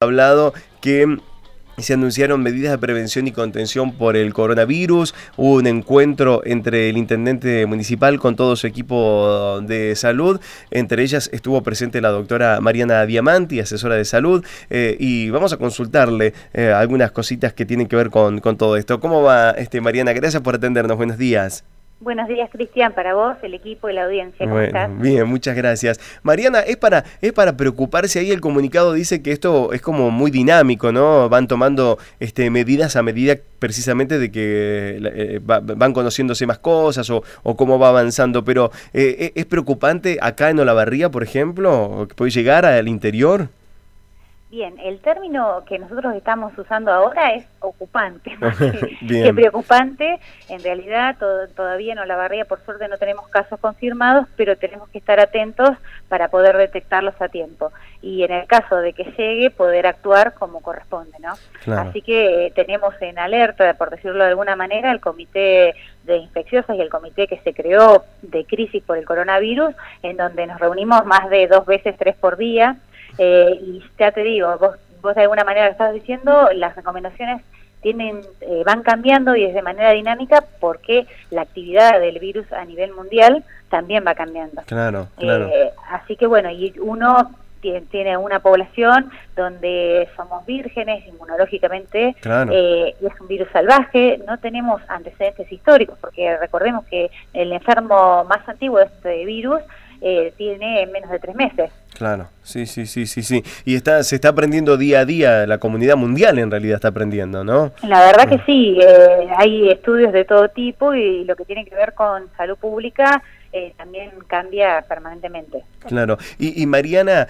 hablado que se anunciaron medidas de prevención y contención por el coronavirus. Hubo un encuentro entre el intendente municipal con todo su equipo de salud. Entre ellas estuvo presente la doctora Mariana Diamanti, asesora de salud, y vamos a consultarle algunas cositas que tienen que ver con todo esto. ¿Cómo va, Mariana? Gracias por atendernos. Buenos días. Buenos días, Cristian, para vos, el equipo y la audiencia. ¿Cómo estás? Bien, muchas gracias. Mariana, es para preocuparse. Ahí el comunicado dice que esto es como muy dinámico, ¿no? Van tomando medidas a medida precisamente de que van conociéndose más cosas o cómo va avanzando, pero ¿es preocupante acá en Olavarría, por ejemplo, que puede llegar al interior? Bien, el término que nosotros estamos usando ahora es ocupante, más que preocupante. En realidad todavía en Olavarría por suerte no tenemos casos confirmados, pero tenemos que estar atentos para poder detectarlos a tiempo. Y en el caso de que llegue, poder actuar como corresponde, ¿no? Claro. Así que tenemos en alerta, por decirlo de alguna manera, el comité de infecciosas y el comité que se creó de crisis por el coronavirus, en donde nos reunimos más de 2 veces, 3 por día. Y ya te digo, vos de alguna manera lo estás diciendo, las recomendaciones van cambiando y es de manera dinámica porque la actividad del virus a nivel mundial también va cambiando. Claro. Así que bueno, y uno tiene una población donde somos vírgenes inmunológicamente, y es un virus salvaje, no tenemos antecedentes históricos, porque recordemos que el enfermo más antiguo de este virus tiene menos de 3 meses. Claro, sí. Y se está aprendiendo día a día, la comunidad mundial en realidad está aprendiendo, ¿no? La verdad que sí, hay estudios de todo tipo y lo que tiene que ver con salud pública también cambia permanentemente. Claro, y Mariana,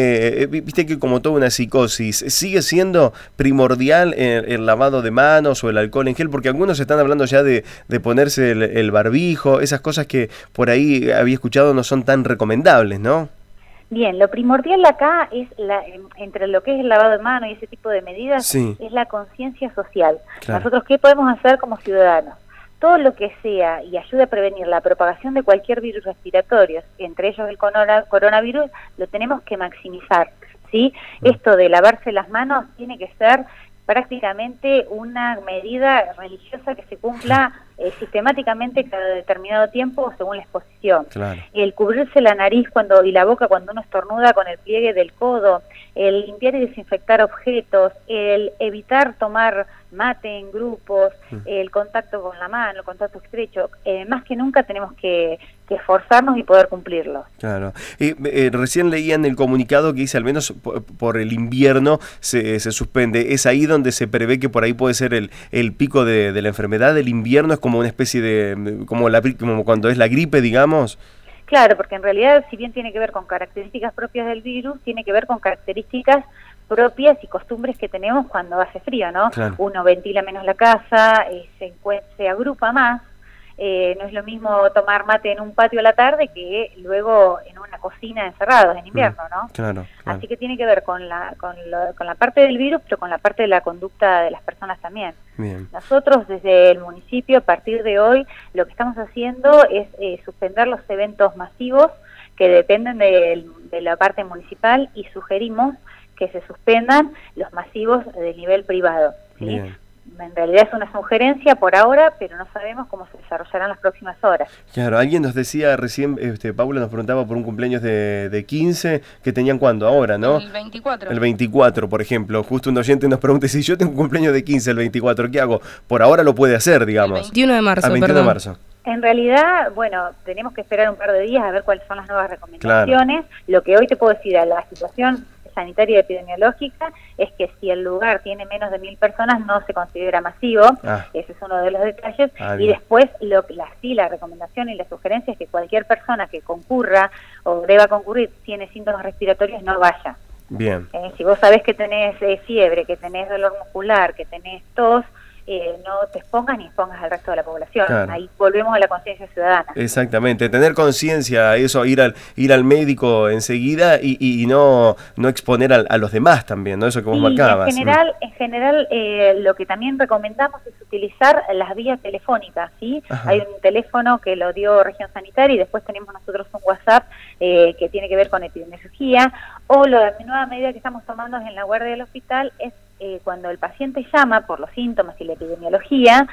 viste que como toda una psicosis, ¿sigue siendo primordial el lavado de manos o el alcohol en gel? Porque algunos están hablando ya de ponerse el barbijo, esas cosas que por ahí había escuchado no son tan recomendables, ¿no? Bien, lo primordial acá es entre lo que es el lavado de manos y ese tipo de medidas, es la conciencia social. Claro. Nosotros, ¿qué podemos hacer como ciudadanos? Todo lo que sea y ayude a prevenir la propagación de cualquier virus respiratorio, entre ellos el coronavirus, lo tenemos que maximizar, ¿sí? Esto de lavarse las manos tiene que ser prácticamente una medida religiosa que se cumpla sistemáticamente cada determinado tiempo según la exposición. Claro. El cubrirse la nariz y la boca cuando uno estornuda con el pliegue del codo, el limpiar y desinfectar objetos, el evitar tomar mate en grupos, el contacto con la mano, el contacto estrecho, más que nunca tenemos que esforzarnos y poder cumplirlo. Claro. Recién leía en el comunicado que dice al menos por el invierno se suspende. ¿Es ahí donde se prevé que por ahí puede ser el pico de la enfermedad? ¿El invierno es como una especie de como cuando es la gripe, digamos? Claro, porque en realidad, si bien tiene que ver con características propias del virus, tiene que ver con características propias y costumbres que tenemos cuando hace frío, ¿no? Claro. Uno ventila menos la casa, se agrupa más. No es lo mismo tomar mate en un patio a la tarde que luego en una cocina encerrados en invierno, ¿no? Claro. Así que tiene que ver con la parte del virus, pero con la parte de la conducta de las personas también. Bien. Nosotros desde el municipio, a partir de hoy, lo que estamos haciendo es suspender los eventos masivos que dependen de la parte municipal y sugerimos que se suspendan los masivos de nivel privado, ¿sí? Bien. En realidad es una sugerencia por ahora, pero no sabemos cómo se desarrollarán las próximas horas. Claro, alguien nos decía recién, Paula nos preguntaba por un cumpleaños de 15, que tenían cuándo, ahora, ¿no? El 24. El 24, por ejemplo. Justo un oyente nos pregunta, si yo tengo un cumpleaños de 15 el 24, ¿qué hago? Por ahora lo puede hacer, digamos. El 21 de marzo, el 21 de marzo. En realidad, bueno, tenemos que esperar un par de días a ver cuáles son las nuevas recomendaciones. Claro. Lo que hoy te puedo decir a la situación sanitaria y epidemiológica es que si el lugar tiene menos de 1000 personas no se considera masivo, ese es uno de los detalles, y después la recomendación y la sugerencia es que cualquier persona que concurra o deba concurrir tiene síntomas respiratorios no vaya. Bien. Si vos sabés que tenés fiebre, que tenés dolor muscular, que tenés tos, no te expongas ni expongas al resto de la población. Claro. Ahí volvemos a la conciencia ciudadana. Exactamente, tener conciencia, eso, ir al médico enseguida y no exponer a los demás también, ¿no? Eso que vos marcabas. En general lo que también recomendamos es utilizar las vías telefónicas, ¿sí? Ajá. Hay un teléfono que lo dio Región Sanitaria y después tenemos nosotros un WhatsApp que tiene que ver con epidemiología, o la nueva medida que estamos tomando en la guardia del hospital es cuando el paciente llama por los síntomas y la epidemiología,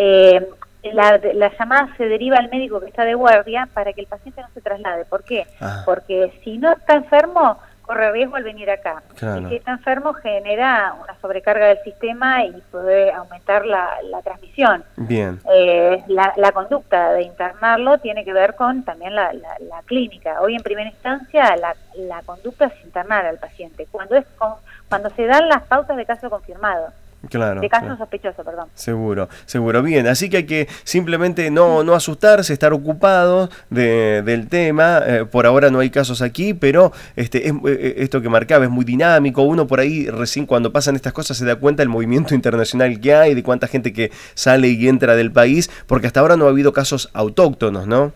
la llamada se deriva al médico que está de guardia para que el paciente no se traslade. ¿Por qué? Porque si no está enfermo, corre riesgo al venir acá. Claro. Y si está enfermo, genera una sobrecarga del sistema y puede aumentar la transmisión. Bien. La conducta de internarlo tiene que ver con también la clínica. Hoy, en primera instancia, la conducta es internar al paciente. Cuando se dan las pautas de caso confirmado. Claro, de caso sospechoso, perdón. Seguro. Bien, así que hay que simplemente no asustarse, estar ocupados del tema. Por ahora no hay casos aquí, pero esto que marcaba es muy dinámico. Uno por ahí recién cuando pasan estas cosas se da cuenta del movimiento internacional que hay, de cuánta gente que sale y entra del país, porque hasta ahora no ha habido casos autóctonos, ¿no?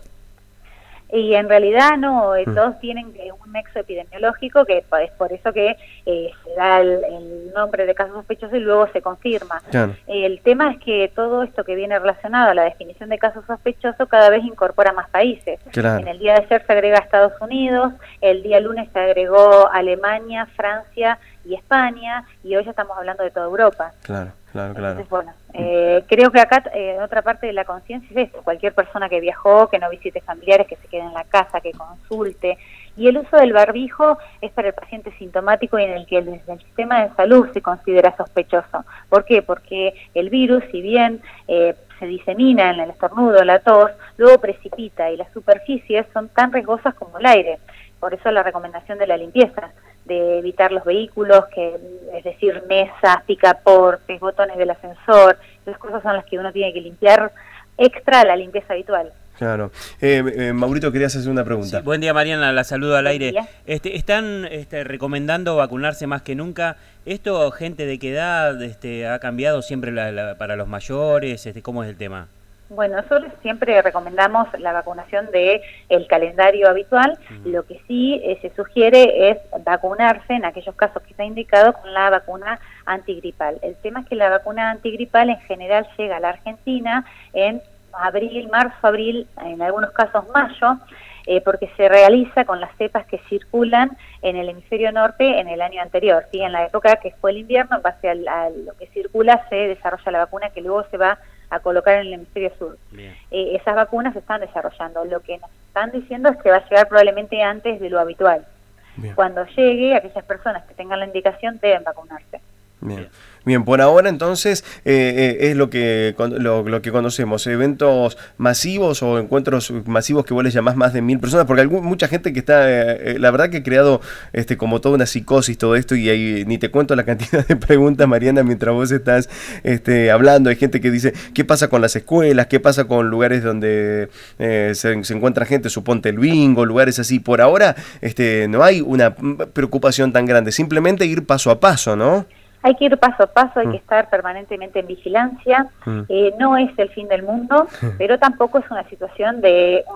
Y en realidad no, todos tienen un nexo epidemiológico, que es por eso que se da el nombre de caso sospechoso y luego se confirma. Claro. El tema es que todo esto que viene relacionado a la definición de caso sospechoso cada vez incorpora más países. Claro. En el día de ayer se agrega Estados Unidos, el día lunes se agregó Alemania, Francia y España, y hoy ya estamos hablando de toda Europa. Claro. Entonces, bueno, creo que acá otra parte de la conciencia es esto: cualquier persona que viajó, que no visite familiares, que se quede en la casa, que consulte. Y el uso del barbijo es para el paciente sintomático y en el que desde el sistema de salud se considera sospechoso. ¿Por qué? Porque el virus, si bien se disemina en el estornudo, la tos, luego precipita y las superficies son tan riesgosas como el aire. Por eso la recomendación de la limpieza, de evitar los vehículos, es decir, mesas, picaportes, botones del ascensor. Esas cosas son las que uno tiene que limpiar extra a la limpieza habitual. Claro. Maurito, querías hacer una pregunta. Sí, buen día, Mariana, la saludo al aire. Día. Están recomendando vacunarse más que nunca. ¿Esto, gente de qué edad, ha cambiado siempre para los mayores? ¿Cómo es el tema? Bueno, nosotros siempre recomendamos la vacunación del calendario habitual. Lo que sí se sugiere es vacunarse en aquellos casos que está indicado con la vacuna antigripal. El tema es que la vacuna antigripal en general llega a la Argentina en marzo-abril, en algunos casos mayo, porque se realiza con las cepas que circulan en el hemisferio norte en el año anterior. ¿Sí? En la época que fue el invierno, en base a lo que circula, se desarrolla la vacuna que luego se va a colocar en el hemisferio sur. Esas vacunas se están desarrollando. Lo que nos están diciendo es que va a llegar probablemente antes de lo habitual. Bien. Cuando llegue, aquellas personas que tengan la indicación deben vacunarse. Bien, por ahora entonces es lo que conocemos, eventos masivos o encuentros masivos que vos les llamás más de 1000 personas, porque hay mucha gente que está, la verdad que ha creado como toda una psicosis todo esto, y ahí ni te cuento la cantidad de preguntas, Mariana, mientras vos estás hablando. Hay gente que dice, ¿qué pasa con las escuelas? ¿Qué pasa con lugares donde se encuentra gente? Suponte el bingo, lugares así. Por ahora no hay una preocupación tan grande, simplemente ir paso a paso, ¿no? Hay que ir paso a paso, hay que estar permanentemente en vigilancia. No es el fin del mundo, pero tampoco es una situación de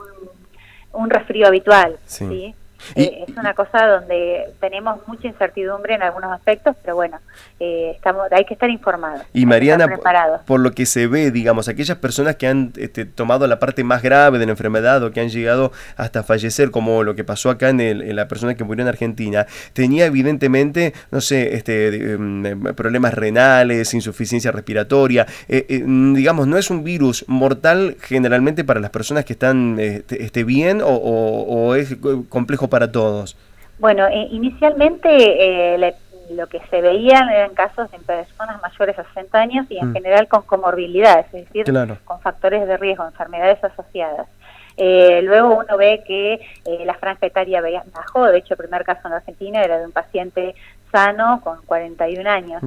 un resfrío habitual. ¿Sí? Es una cosa donde tenemos mucha incertidumbre en algunos aspectos, pero bueno, hay que estar informados. Y Mariana, por lo que se ve, digamos, aquellas personas que han tomado la parte más grave de la enfermedad o que han llegado hasta fallecer, como lo que pasó acá en la persona que murió en Argentina, tenía evidentemente, no sé, problemas renales, insuficiencia respiratoria, digamos, no es un virus mortal generalmente para las personas que están bien o es complejo para todos. Bueno, inicialmente lo que se veían eran casos de personas mayores a 60 años y en general con comorbilidades, es decir, con factores de riesgo, enfermedades asociadas. Luego uno ve que la franja etaria bajó. De hecho, el primer caso en Argentina era de un paciente sano con 41 años.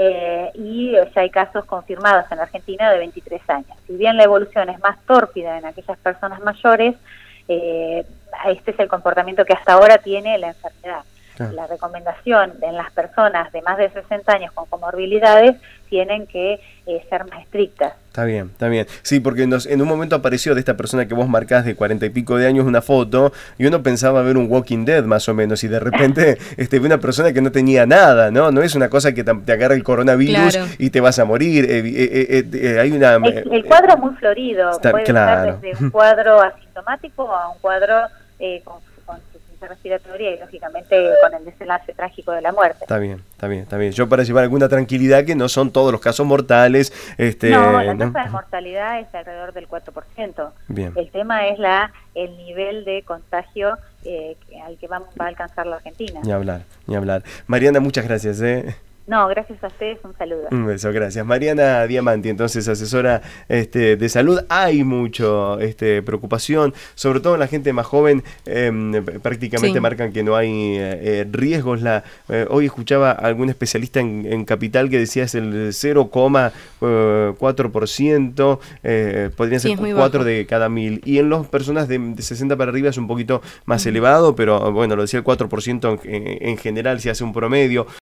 Y ya hay casos confirmados en Argentina de 23 años. Si bien la evolución es más tórpida en aquellas personas mayores, este es el comportamiento que hasta ahora tiene la enfermedad. La recomendación en las personas de más de 60 años con comorbilidades tienen que ser más estrictas. Está bien, está bien. Sí, porque en un momento apareció de esta persona que vos marcás de 40 y pico de años una foto y uno pensaba ver un Walking Dead más o menos y de repente ve una persona que no tenía nada, ¿no? No es una cosa que te agarra el coronavirus y te vas a morir. Hay una... El cuadro es muy florido. Puede estar desde un cuadro asintomático a un cuadro con insuficiencia respiratoria y lógicamente con el desenlace trágico de la muerte. Está bien, está bien, está bien. Yo para llevar alguna tranquilidad que no son todos los casos mortales. No, la tasa de mortalidad es alrededor del 4%. Bien. El tema es el nivel de contagio al que va a alcanzar la Argentina. Ni hablar, ni hablar. Mariana, muchas gracias. No, gracias a ustedes, un saludo. Un beso, gracias. Mariana Diamanti, entonces asesora de salud. Hay mucho preocupación, sobre todo en la gente más joven, prácticamente marcan que no hay riesgos. Hoy escuchaba a algún especialista en Capital que decía es el 0,4%, podrían ser 4 de cada 1000. Y en las personas de 60 para arriba es un poquito más elevado, pero bueno, lo decía el 4% en general, si hace un promedio.